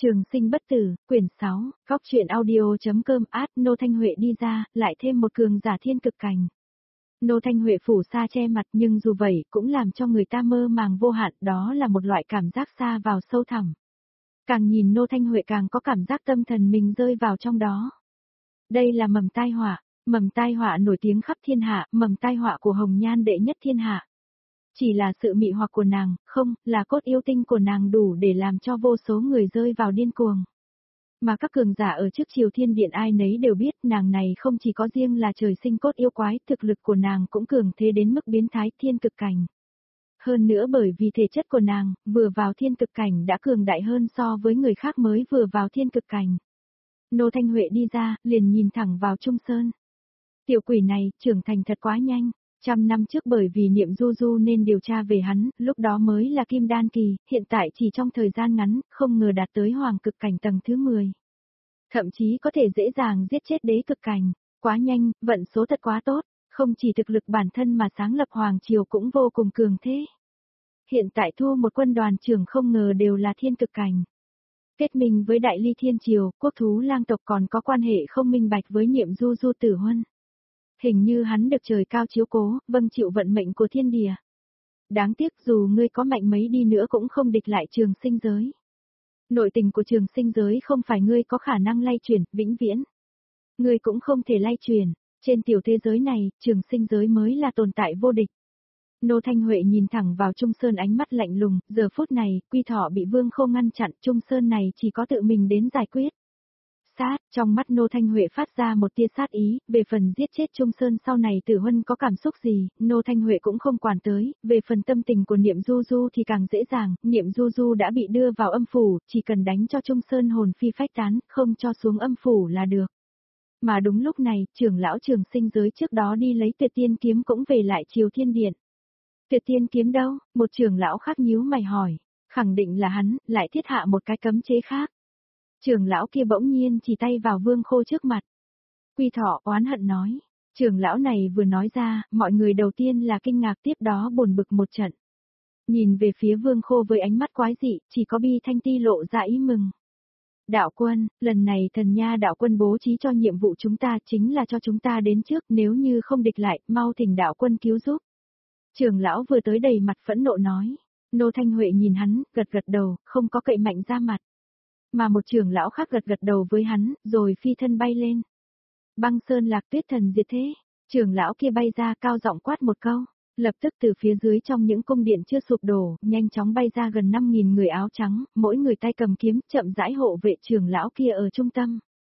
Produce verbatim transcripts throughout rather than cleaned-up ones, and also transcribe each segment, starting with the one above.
Trường sinh bất tử, quyển sáu, góc truyện audio.com át Nô Thanh Huệ đi ra, lại thêm một cường giả thiên cực cảnh. Nô Thanh Huệ phủ xa che mặt nhưng dù vậy cũng làm cho người ta mơ màng vô hạn, đó là một loại cảm giác xa vào sâu thẳm. Càng nhìn Nô Thanh Huệ càng có cảm giác tâm thần mình rơi vào trong đó. Đây là mầm tai họa, mầm tai họa nổi tiếng khắp thiên hạ, mầm tai họa của Hồng Nhan đệ nhất thiên hạ. Chỉ là sự mị hoặc của nàng, không, là cốt yêu tinh của nàng đủ để làm cho vô số người rơi vào điên cuồng. Mà các cường giả ở trước Triều Thiên Điện ai nấy đều biết nàng này không chỉ có riêng là trời sinh cốt yêu quái, thực lực của nàng cũng cường thế đến mức biến thái thiên cực cảnh. Hơn nữa bởi vì thể chất của nàng, vừa vào thiên cực cảnh đã cường đại hơn so với người khác mới vừa vào thiên cực cảnh. Nô Thanh Huệ đi ra, liền nhìn thẳng vào Trung Sơn. Tiểu quỷ này, trưởng thành thật quá nhanh. Trăm năm trước bởi vì niệm du du nên điều tra về hắn, lúc đó mới là kim đan kỳ, hiện tại chỉ trong thời gian ngắn, không ngờ đạt tới hoàng cực cảnh tầng thứ mười. Thậm chí có thể dễ dàng giết chết đế cực cảnh, quá nhanh, vận số thật quá tốt, không chỉ thực lực bản thân mà sáng lập hoàng triều cũng vô cùng cường thế. Hiện tại thu một quân đoàn trưởng không ngờ đều là thiên cực cảnh. Kết minh với Đại Ly Thiên Triều, quốc thú lang tộc còn có quan hệ không minh bạch với niệm du du tử huân. Hình như hắn được trời cao chiếu cố, vâng chịu vận mệnh của thiên địa. Đáng tiếc dù ngươi có mạnh mấy đi nữa cũng không địch lại trường sinh giới. Nội tình của trường sinh giới không phải ngươi có khả năng lay chuyển, vĩnh viễn. Ngươi cũng không thể lay chuyển, trên tiểu thế giới này, trường sinh giới mới là tồn tại vô địch. Nô Thanh Huệ nhìn thẳng vào Trung Sơn ánh mắt lạnh lùng, giờ phút này, Quy Thọ bị Vương Khô ngăn chặn, Trung Sơn này chỉ có tự mình đến giải quyết. Sát, trong mắt Nô Thanh Huệ phát ra một tia sát ý, về phần giết chết Trung Sơn sau này Tử Huân có cảm xúc gì, Nô Thanh Huệ cũng không quản tới, về phần tâm tình của Niệm Du Du thì càng dễ dàng, Niệm Du Du đã bị đưa vào âm phủ, chỉ cần đánh cho Trung Sơn hồn phi phách tán, không cho xuống âm phủ là được. Mà đúng lúc này, trưởng lão trường sinh giới trước đó đi lấy Tuyệt Tiên kiếm cũng về lại Triều Thiên Điện. Tuyệt Tiên kiếm đâu? Một trưởng lão khác nhíu mày hỏi, khẳng định là hắn, lại thiết hạ một cái cấm chế khác. Trưởng lão kia bỗng nhiên chỉ tay vào Vương Khô trước mặt. Quy Thọ oán hận nói. Trưởng lão này vừa nói ra, mọi người đầu tiên là kinh ngạc tiếp đó buồn bực một trận. Nhìn về phía Vương Khô với ánh mắt quái dị, chỉ có Bi Thanh Ti lộ ra ý mừng. Đạo quân, lần này thần nha đạo quân bố trí cho nhiệm vụ chúng ta chính là cho chúng ta đến trước, nếu như không địch lại, mau thỉnh đạo quân cứu giúp. Trưởng lão vừa tới đầy mặt phẫn nộ nói. Nô Thanh Huệ nhìn hắn, gật gật đầu, không có cậy mạnh ra mặt. Mà một trưởng lão khác gật gật đầu với hắn, rồi phi thân bay lên. Băng Sơn Lạc Tuyết Thần diệt thế, trưởng lão kia bay ra cao giọng quát một câu, lập tức từ phía dưới trong những cung điện chưa sụp đổ, nhanh chóng bay ra gần năm nghìn người áo trắng, mỗi người tay cầm kiếm, chậm rãi hộ vệ trưởng lão kia ở trung tâm.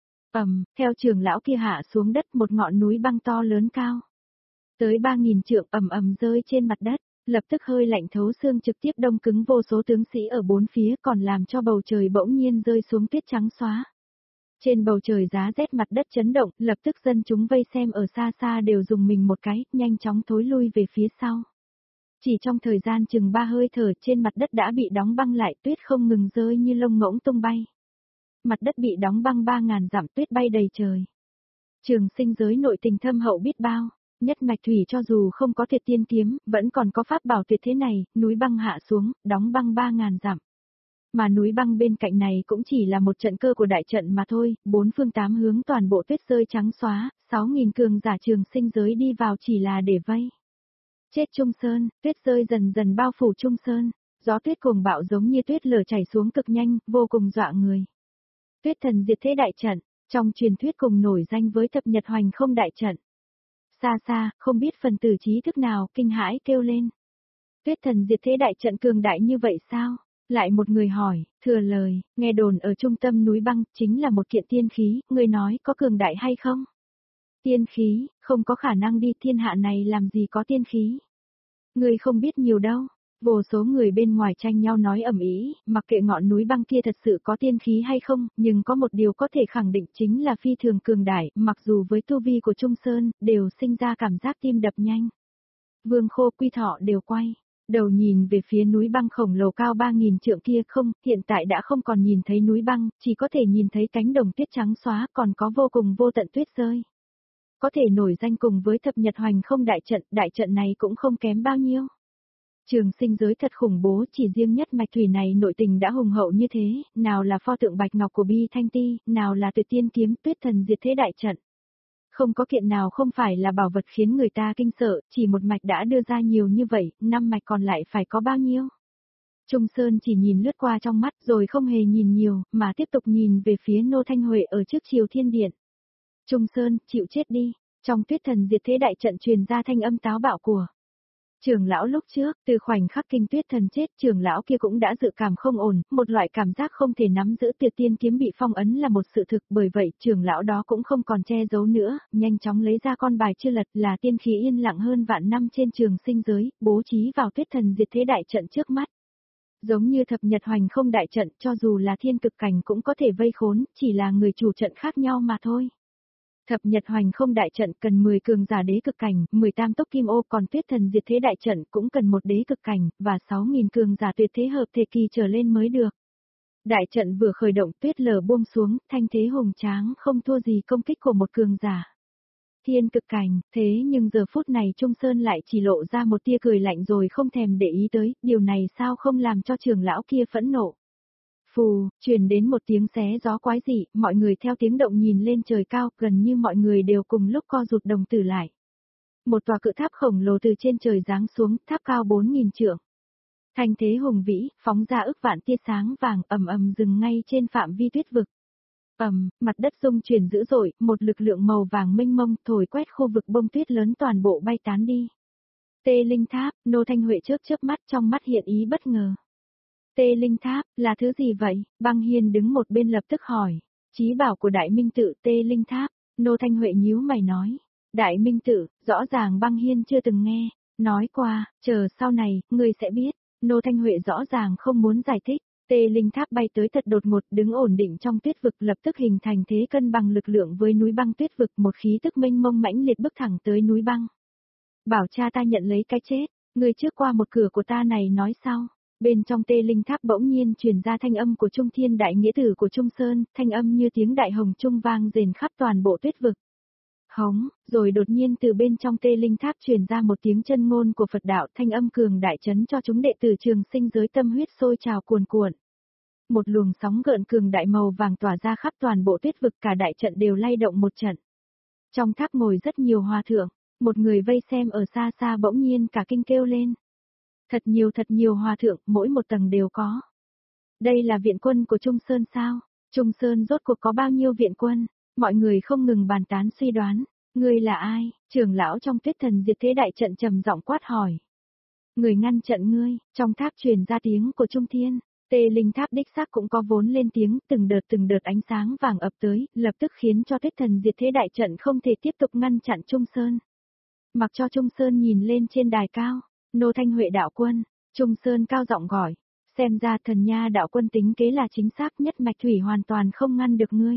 Ầm, theo trưởng lão kia hạ xuống đất một ngọn núi băng to lớn cao. Tới ba nghìn trượng ầm ầm rơi trên mặt đất. Lập tức hơi lạnh thấu xương trực tiếp đông cứng vô số tướng sĩ ở bốn phía còn làm cho bầu trời bỗng nhiên rơi xuống tuyết trắng xóa. Trên bầu trời giá rét mặt đất chấn động, lập tức dân chúng vây xem ở xa xa đều dùng mình một cái, nhanh chóng thối lui về phía sau. Chỉ trong thời gian chừng ba hơi thở trên mặt đất đã bị đóng băng lại, tuyết không ngừng rơi như lông ngỗng tung bay. Mặt đất bị đóng băng ba ngàn dặm, tuyết bay đầy trời. Trường sinh giới nội tình thâm hậu biết bao. Nhất mạch thủy cho dù không có Tuyệt Tiên kiếm, vẫn còn có pháp bảo tuyệt thế này, núi băng hạ xuống, đóng băng ba ngàn dặm. Mà núi băng bên cạnh này cũng chỉ là một trận cơ của đại trận mà thôi, bốn phương tám hướng toàn bộ tuyết rơi trắng xóa, sáu nghìn cường giả trường sinh giới đi vào chỉ là để vây. Chết Trung Sơn, tuyết rơi dần dần bao phủ Trung Sơn, gió tuyết cuồng bạo giống như tuyết lở chảy xuống cực nhanh, vô cùng dọa người. Tuyết thần diệt thế đại trận, trong truyền thuyết cùng nổi danh với thập nhật hoành không đại trận. Xa xa, không biết phần tử trí thức nào kinh hãi kêu lên. Tuyết thần diệt thế đại trận cường đại như vậy sao? Lại một người hỏi, thừa lời, nghe đồn ở trung tâm núi băng chính là một kiện tiên khí, người nói có cường đại hay không? Tiên khí, không có khả năng đi, thiên hạ này làm gì có tiên khí? Người không biết nhiều đâu. Vô số người bên ngoài tranh nhau nói ầm ĩ, mặc kệ ngọn núi băng kia thật sự có tiên khí hay không, nhưng có một điều có thể khẳng định chính là phi thường cường đại, mặc dù với tu vi của Trung Sơn, đều sinh ra cảm giác tim đập nhanh. Vương Khô Quy Thọ đều quay, đầu nhìn về phía núi băng khổng lồ cao ba nghìn trượng kia không, hiện tại đã không còn nhìn thấy núi băng, chỉ có thể nhìn thấy cánh đồng tuyết trắng xóa, còn có vô cùng vô tận tuyết rơi. Có thể nổi danh cùng với thập nhật hoành không đại trận, đại trận này cũng không kém bao nhiêu. Trường sinh giới thật khủng bố, chỉ riêng nhất mạch thủy này nội tình đã hùng hậu như thế, nào là pho tượng bạch ngọc của Bi Thanh Ti, nào là tuyệt tiên kiếm tuyết thần diệt thế đại trận. Không có kiện nào không phải là bảo vật khiến người ta kinh sợ, chỉ một mạch đã đưa ra nhiều như vậy, năm mạch còn lại phải có bao nhiêu? Trung Sơn chỉ nhìn lướt qua trong mắt rồi không hề nhìn nhiều, mà tiếp tục nhìn về phía Nô Thanh Huệ ở trước Triều Thiên Điện. Trung Sơn, chịu chết đi, trong tuyết thần diệt thế đại trận truyền ra thanh âm táo bạo của trưởng lão lúc trước, từ khoảnh khắc kinh tuyết thần chết, trưởng lão kia cũng đã dự cảm không ổn, một loại cảm giác không thể nắm giữ tuyệt tiên kiếm bị phong ấn là một sự thực, bởi vậy trưởng lão đó cũng không còn che giấu nữa, nhanh chóng lấy ra con bài chưa lật là tiên khí yên lặng hơn vạn năm trên trường sinh giới, bố trí vào tuyết thần diệt thế đại trận trước mắt. Giống như thập nhật hoành không đại trận, cho dù là thiên cực cảnh cũng có thể vây khốn, chỉ là người chủ trận khác nhau mà thôi. Thập nhật hoành không đại trận cần mười cường giả đế cực cảnh, mười tam tốc kim ô, còn tuyết thần diệt thế đại trận cũng cần một đế cực cảnh, và sáu nghìn cường giả tuyệt thế hợp thể kỳ trở lên mới được. Đại trận vừa khởi động, tuyết lở buông xuống, thanh thế hùng tráng không thua gì công kích của một cường giả thiên cực cảnh, thế nhưng giờ phút này Trung Sơn lại chỉ lộ ra một tia cười lạnh rồi không thèm để ý tới, điều này sao không làm cho trưởng lão kia phẫn nộ. Phù, truyền đến một tiếng xé gió quái dị, mọi người theo tiếng động nhìn lên trời cao, gần như mọi người đều cùng lúc co rụt đồng tử lại. Một tòa cự tháp khổng lồ từ trên trời giáng xuống, tháp cao bốn nghìn trượng. Thanh thế hùng vĩ, phóng ra ức vạn tia sáng vàng, ầm ầm dừng ngay trên phạm vi tuyết vực. Ầm, mặt đất rung chuyển dữ dội, một lực lượng màu vàng mênh mông thổi quét khu vực bông tuyết lớn toàn bộ bay tán đi. Tê Linh Tháp, Nô Thanh Huệ chớp chớp mắt, trong mắt hiện ý bất ngờ. Tê Linh Tháp, là thứ gì vậy? Băng Hiên đứng một bên lập tức hỏi. Chí bảo của Đại Minh Tự, Tê Linh Tháp. Nô Thanh Huệ nhíu mày nói. Đại Minh Tự, rõ ràng Băng Hiên chưa từng nghe. Nói qua, chờ sau này, ngươi sẽ biết. Nô Thanh Huệ rõ ràng không muốn giải thích. Tê Linh Tháp bay tới thật đột ngột, đứng ổn định trong tuyết vực, lập tức hình thành thế cân bằng lực lượng với núi băng tuyết vực, một khí tức mênh mông mãnh liệt bước thẳng tới núi băng. Bảo cha ta nhận lấy cái chết, ngươi trước qua một cửa của ta này nói sau. Bên trong Tê Linh Tháp bỗng nhiên truyền ra thanh âm của Trung Thiên Đại Nghĩa Tử của Trung Sơn, thanh âm như tiếng đại hồng trung vang rền khắp toàn bộ tuyết vực. Hống, rồi đột nhiên từ bên trong Tê Linh Tháp truyền ra một tiếng chân ngôn của Phật đạo, thanh âm cường đại chấn cho chúng đệ tử trường sinh giới tâm huyết sôi trào cuồn cuộn. Một luồng sóng gợn cường đại màu vàng tỏa ra khắp toàn bộ tuyết vực, cả đại trận đều lay động một trận. Trong tháp ngồi rất nhiều hòa thượng, một người vây xem ở xa xa bỗng nhiên cả kinh kêu lên. Thật nhiều thật nhiều hòa thượng, mỗi một tầng đều có. Đây là viện quân của Trung Sơn sao? Trung Sơn rốt cuộc có bao nhiêu viện quân? Mọi người không ngừng bàn tán suy đoán. Ngươi là ai? Trưởng lão trong tuyết thần diệt thế đại trận trầm giọng quát hỏi. Người ngăn trận ngươi, trong tháp truyền ra tiếng của Trung Thiên. Tê Linh Tháp đích xác cũng có vốn lên tiếng, từng đợt từng đợt ánh sáng vàng ập tới, lập tức khiến cho tuyết thần diệt thế đại trận không thể tiếp tục ngăn chặn Trung Sơn. Mặc cho Trung Sơn nhìn lên trên đài cao. Nô Thanh Huệ đạo quân, Trung Sơn cao giọng gọi, xem ra thần nha đạo quân tính kế là chính xác nhất, mạch thủy hoàn toàn không ngăn được ngươi.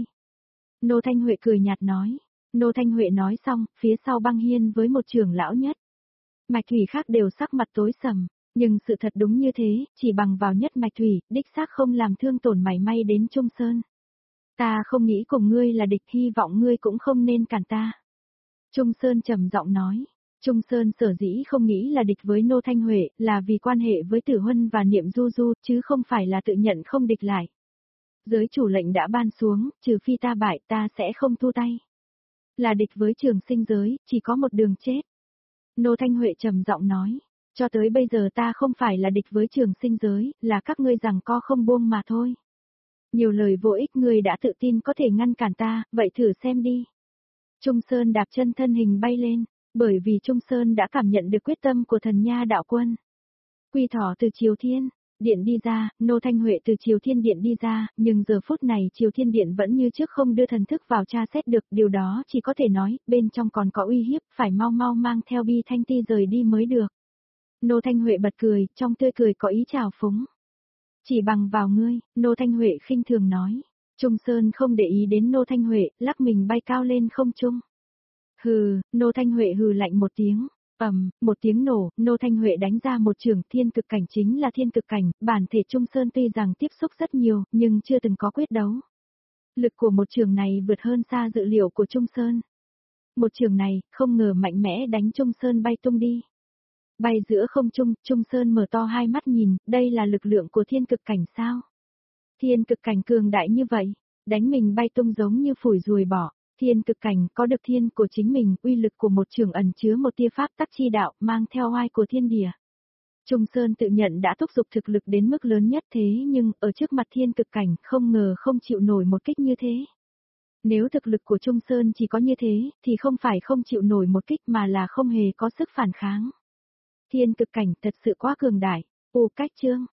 Nô Thanh Huệ cười nhạt nói, Nô Thanh Huệ nói xong, phía sau Băng Hiên với một trưởng lão nhất. Mạch thủy khác đều sắc mặt tối sầm, nhưng sự thật đúng như thế, chỉ bằng vào nhất mạch thủy, đích xác không làm thương tổn mảy may đến Trung Sơn. Ta không nghĩ cùng ngươi là địch, hy vọng ngươi cũng không nên cản ta. Trung Sơn trầm giọng nói. Trung Sơn sở dĩ không nghĩ là địch với Nô Thanh Huệ, là vì quan hệ với Tử Huân và Niệm Du Du, chứ không phải là tự nhận không địch lại. Giới chủ lệnh đã ban xuống, trừ phi ta bại, ta sẽ không thu tay. Là địch với trường sinh giới, chỉ có một đường chết. Nô Thanh Huệ trầm giọng nói, cho tới bây giờ ta không phải là địch với trường sinh giới, là các ngươi giằng co không buông mà thôi. Nhiều lời vô ích, ngươi đã tự tin có thể ngăn cản ta, vậy thử xem đi. Trung Sơn đạp chân thân hình bay lên. Bởi vì Trung Sơn đã cảm nhận được quyết tâm của thần nha đạo quân. Quy Thỏ từ Triều Thiên Điện đi ra, Nô Thanh Huệ từ Triều Thiên Điện đi ra, nhưng giờ phút này Triều Thiên Điện vẫn như trước không đưa thần thức vào tra xét được, điều đó chỉ có thể nói, bên trong còn có uy hiếp, phải mau mau mang theo Bi Thanh Ti rời đi mới được. Nô Thanh Huệ bật cười, trong tươi cười có ý trào phúng. Chỉ bằng vào ngươi, Nô Thanh Huệ khinh thường nói. Trung Sơn không để ý đến Nô Thanh Huệ, lắc mình bay cao lên không trung. Hừ, Nô Thanh Huệ hừ lạnh một tiếng, ầm, một tiếng nổ, Nô Thanh Huệ đánh ra một trường thiên cực cảnh, chính là thiên cực cảnh, bản thể Trung Sơn tuy rằng tiếp xúc rất nhiều, nhưng chưa từng có quyết đấu. Lực của một trường này vượt hơn xa dự liệu của Trung Sơn. Một trường này, không ngờ mạnh mẽ đánh Trung Sơn bay tung đi. Bay giữa không trung, Trung Sơn mở to hai mắt nhìn, đây là lực lượng của thiên cực cảnh sao? Thiên cực cảnh cường đại như vậy, đánh mình bay tung giống như phủi ruồi bỏ. Thiên cực cảnh có được thiên của chính mình, uy lực của một trường ẩn chứa một tia pháp tắc chi đạo, mang theo oai của thiên địa. Trung Sơn tự nhận đã thúc giục thực lực đến mức lớn nhất thế nhưng ở trước mặt thiên cực cảnh không ngờ không chịu nổi một kích như thế. Nếu thực lực của Trung Sơn chỉ có như thế thì không phải không chịu nổi một kích mà là không hề có sức phản kháng. Thiên cực cảnh thật sự quá cường đại, ô cách chương.